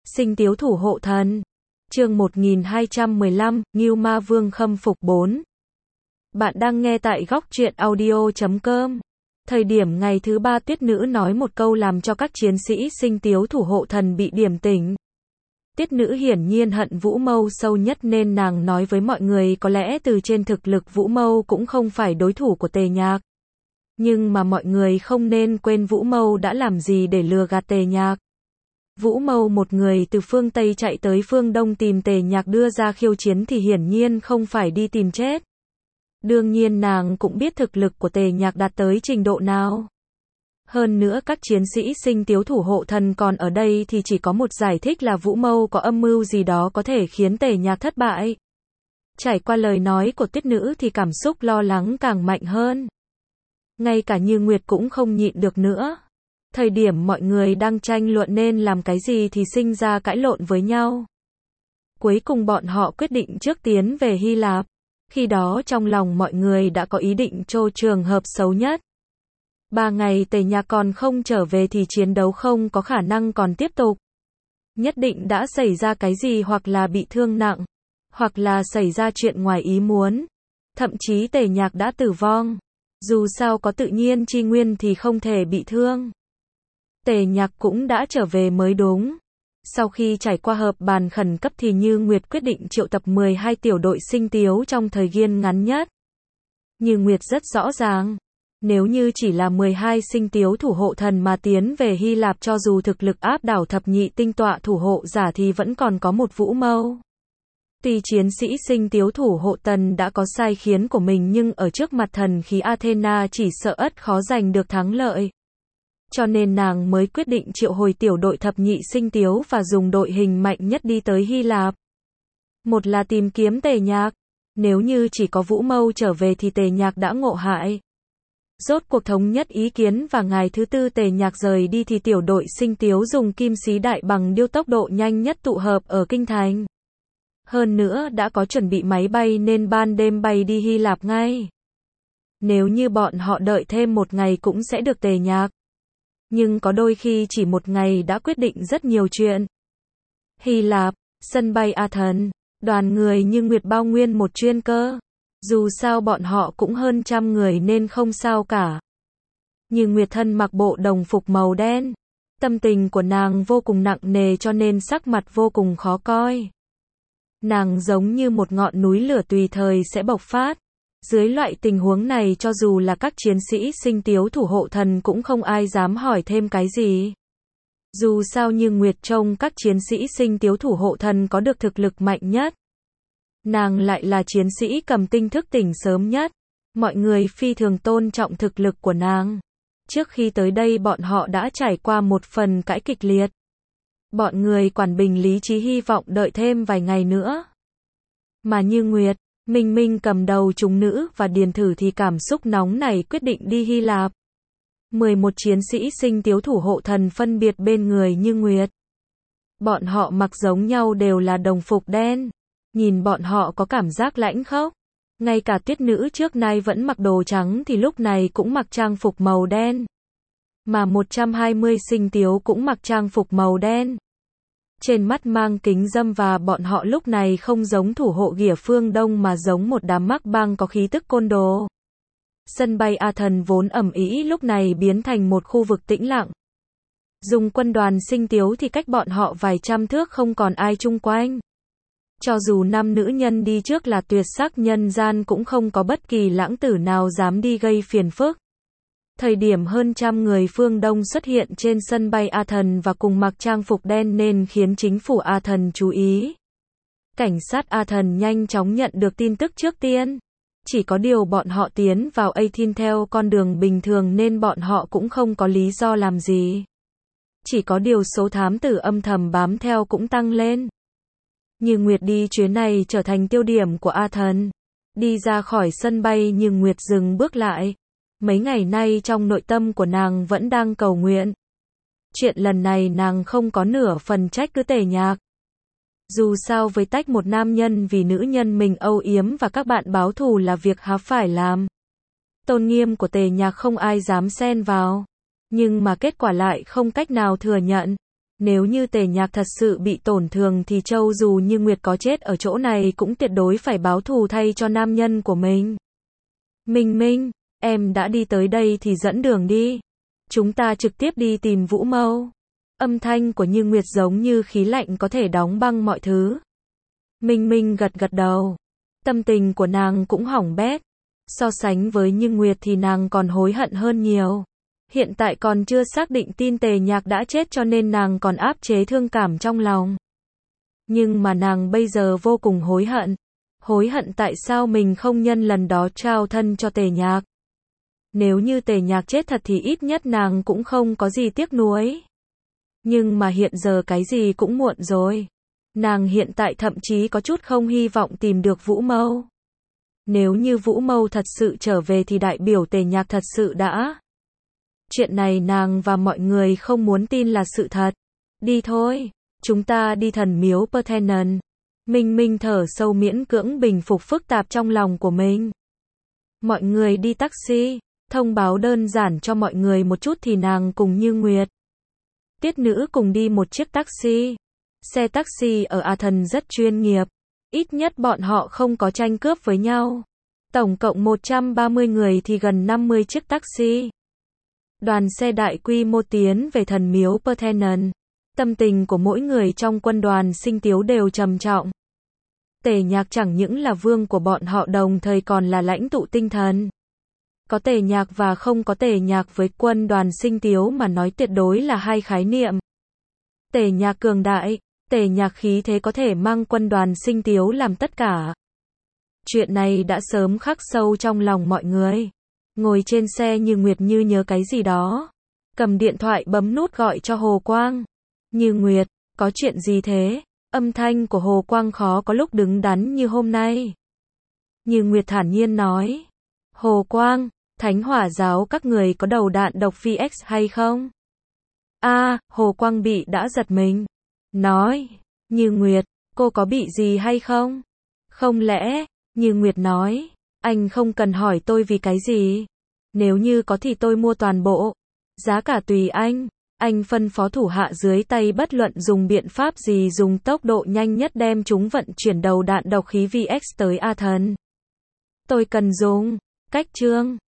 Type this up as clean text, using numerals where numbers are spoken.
Sinh Tiếu Thủ Hộ Thần. Chương 1215, Ngưu Ma Vương khâm phục 4. Bạn đang nghe tại góc truyện audio.com. Thời điểm ngày thứ 3 Tuyết Nữ nói một câu làm cho các chiến sĩ Sinh Tiếu Thủ Hộ Thần bị điểm tỉnh. Tuyết Nữ hiển nhiên hận Vũ Mâu sâu nhất nên nàng nói với mọi người có lẽ từ trên thực lực Vũ Mâu cũng không phải đối thủ của Tề Nhạc. Nhưng mà mọi người không nên quên Vũ Mâu đã làm gì để lừa gạt Tề Nhạc. Vũ Mâu một người từ phương Tây chạy tới phương Đông tìm Tề Nhạc đưa ra khiêu chiến thì hiển nhiên không phải đi tìm chết. Đương nhiên nàng cũng biết thực lực của Tề Nhạc đạt tới trình độ nào. Hơn nữa các chiến sĩ Sinh Tiếu Thủ Hộ Thần còn ở đây thì chỉ có một giải thích là Vũ Mâu có âm mưu gì đó có thể khiến Tề Nhạc thất bại. Trải qua lời nói của Tuyết Nữ thì cảm xúc lo lắng càng mạnh hơn. Ngay cả Như Nguyệt cũng không nhịn được nữa. Thời điểm mọi người đang tranh luận nên làm cái gì thì sinh ra cãi lộn với nhau. Cuối cùng bọn họ quyết định trước tiến về Hy Lạp. Khi đó trong lòng mọi người đã có ý định cho trường hợp xấu nhất. 3 ngày Tề Nhạc còn không trở về thì chiến đấu không có khả năng còn tiếp tục. Nhất định đã xảy ra cái gì hoặc là bị thương nặng, hoặc là xảy ra chuyện ngoài ý muốn. Thậm chí Tề Nhạc đã tử vong. Dù sao có tự nhiên chi nguyên thì không thể bị thương. Tề Nhạc cũng đã trở về mới đúng. Sau khi trải qua họp bàn khẩn cấp thì Như Nguyệt quyết định triệu tập 12 tiểu đội Sinh Tiếu trong thời gian ngắn nhất. Như Nguyệt rất rõ ràng. Nếu như chỉ là 12 Sinh Tiếu Thủ Hộ Thần mà tiến về Hy Lạp cho dù thực lực áp đảo thập nhị tinh tọa thủ hộ giả thì vẫn còn có một Vũ Mâu. Tuy chiến sĩ Sinh Tiếu Thủ Hộ Thần đã có sai khiến của mình nhưng ở trước mặt thần khí Athena chỉ sợ ắt khó giành được thắng lợi. Cho nên nàng mới quyết định triệu hồi tiểu đội thập nhị Sinh Tiếu và dùng đội hình mạnh nhất đi tới Hy Lạp. Một là tìm kiếm Tề Nhạc. Nếu như chỉ có Vũ Mâu trở về thì Tề Nhạc đã ngộ hại. Rốt cuộc thống nhất ý kiến và ngày thứ 4 Tề Nhạc rời đi thì tiểu đội Sinh Tiếu dùng kim xí đại bằng điêu tốc độ nhanh nhất tụ hợp ở kinh thành. Hơn nữa đã có chuẩn bị máy bay nên ban đêm bay đi Hy Lạp ngay. Nếu như bọn họ đợi thêm một ngày cũng sẽ được Tề Nhạc. Nhưng có đôi khi chỉ một ngày đã quyết định rất nhiều chuyện. Hy Lạp, sân bay Athens, đoàn người Như Nguyệt bao nguyên một chuyên cơ. Dù sao bọn họ cũng hơn 100 người nên không sao cả. Như Nguyệt thân mặc bộ đồng phục màu đen. Tâm tình của nàng vô cùng nặng nề cho nên sắc mặt vô cùng khó coi. Nàng giống như một ngọn núi lửa tùy thời sẽ bộc phát. Dưới loại tình huống này cho dù là các chiến sĩ Sinh Tiếu Thủ Hộ Thần cũng không ai dám hỏi thêm cái gì. Dù sao Như Nguyệt trông các chiến sĩ Sinh Tiếu Thủ Hộ Thần có được thực lực mạnh nhất. Nàng lại là chiến sĩ cầm tinh thức tỉnh sớm nhất. Mọi người phi thường tôn trọng thực lực của nàng. Trước khi tới đây bọn họ đã trải qua một phần cãi kịch liệt. Bọn người quản bình lý trí hy vọng đợi thêm vài ngày nữa. Mà Như Nguyệt, Minh Minh cầm đầu chúng nữ và Điền Thử thì cảm xúc nóng nảy quyết định đi Hy Lạp. 11 chiến sĩ Sinh Tiếu Thủ Hộ Thần phân biệt bên người Như Nguyệt. Bọn họ mặc giống nhau đều là đồng phục đen. Nhìn bọn họ có cảm giác lãnh khốc. Ngay cả Tuyết Nữ trước nay vẫn mặc đồ trắng thì lúc này cũng mặc trang phục màu đen. Mà 120 Sinh Tiếu cũng mặc trang phục màu đen. Trên mắt mang kính râm và bọn họ lúc này không giống thủ hộ ghỉa phương Đông mà giống một đám mắc băng có khí tức côn đồ. Sân bay Athens vốn ầm ĩ lúc này biến thành một khu vực tĩnh lặng. Dùng quân đoàn Sinh Tiếu thì cách bọn họ vài trăm thước không còn ai chung quanh. Cho dù 5 nữ nhân đi trước là tuyệt sắc nhân gian cũng không có bất kỳ lãng tử nào dám đi gây phiền phức. Thời điểm hơn 100 người phương Đông xuất hiện trên sân bay Athens và cùng mặc trang phục đen nên khiến chính phủ Athens chú ý. Cảnh sát Athens nhanh chóng nhận được tin tức trước tiên. Chỉ có điều bọn họ tiến vào Athens theo con đường bình thường nên bọn họ cũng không có lý do làm gì. Chỉ có điều số thám tử âm thầm bám theo cũng tăng lên. Như Nguyệt đi chuyến này trở thành tiêu điểm của Athens. Đi ra khỏi sân bay Như Nguyệt dừng bước lại. Mấy ngày nay trong nội tâm của nàng vẫn đang cầu nguyện. Chuyện lần này nàng không có nửa phần trách cứ Tề Nhạc. Dù sao với tách một nam nhân vì nữ nhân mình âu yếm và các bạn báo thù là việc há phải làm. Tôn nghiêm của Tề Nhạc không ai dám xen vào. Nhưng mà kết quả lại không cách nào thừa nhận. Nếu như Tề Nhạc thật sự bị tổn thương thì Châu dù như Nguyệt có chết ở chỗ này cũng tuyệt đối phải báo thù thay cho nam nhân của mình. Minh Minh, em đã đi tới đây thì dẫn đường đi. Chúng ta trực tiếp đi tìm Vũ Mâu. Âm thanh của Như Nguyệt giống như khí lạnh có thể đóng băng mọi thứ. Minh Minh gật gật đầu. Tâm tình của nàng cũng hỏng bét. So sánh với Như Nguyệt thì nàng còn hối hận hơn nhiều. Hiện tại còn chưa xác định tin Tề Nhạc đã chết cho nên nàng còn áp chế thương cảm trong lòng. Nhưng mà nàng bây giờ vô cùng hối hận. Hối hận tại sao mình không nhân lần đó trao thân cho Tề Nhạc. Nếu như Tề Nhạc chết thật thì ít nhất nàng cũng không có gì tiếc nuối. Nhưng mà hiện giờ cái gì cũng muộn rồi. Nàng hiện tại thậm chí có chút không hy vọng tìm được Vũ Mâu. Nếu như Vũ Mâu thật sự trở về thì đại biểu Tề Nhạc thật sự đã. Chuyện này nàng và mọi người không muốn tin là sự thật. Đi thôi, chúng ta đi thần miếu Parthenon. Minh Minh thở sâu miễn cưỡng bình phục phức tạp trong lòng của mình. Mọi người đi taxi, thông báo đơn giản cho mọi người một chút thì nàng cùng Như Nguyệt. Tiết Nữ cùng đi một chiếc taxi. Xe taxi ở Athens rất chuyên nghiệp. Ít nhất bọn họ không có tranh cướp với nhau. Tổng cộng 130 người thì gần 50 chiếc taxi. Đoàn xe đại quy mô tiến về thần miếu Parthenon. Tâm tình của mỗi người trong quân đoàn Sinh Tiếu đều trầm trọng. Tề Nhạc chẳng những là vương của bọn họ đồng thời còn là lãnh tụ tinh thần. Có Tề Nhạc và không có Tề Nhạc với quân đoàn Sinh Tiếu mà nói tuyệt đối là hai khái niệm. Tề Nhạc cường đại, Tề Nhạc khí thế có thể mang quân đoàn Sinh Tiếu làm tất cả. Chuyện này đã sớm khắc sâu trong lòng mọi người. Ngồi trên xe Như Nguyệt như nhớ cái gì đó. Cầm điện thoại bấm nút gọi cho Hồ Quang. Như Nguyệt, có chuyện gì thế? Âm thanh của Hồ Quang khó có lúc đứng đắn như hôm nay. Như Nguyệt thản nhiên nói. Hồ Quang, Thánh Hỏa giáo các người có đầu đạn độc VX hay không? Hồ Quang bị đã giật mình. Nói, Như Nguyệt, cô có bị gì hay không? Không lẽ, Như Nguyệt nói, anh không cần hỏi tôi vì cái gì. Nếu như có thì tôi mua toàn bộ. Giá cả tùy anh phân phó thủ hạ dưới tay bất luận dùng biện pháp gì dùng tốc độ nhanh nhất đem chúng vận chuyển đầu đạn độc khí VX tới Athens. Tôi cần dùng cách chương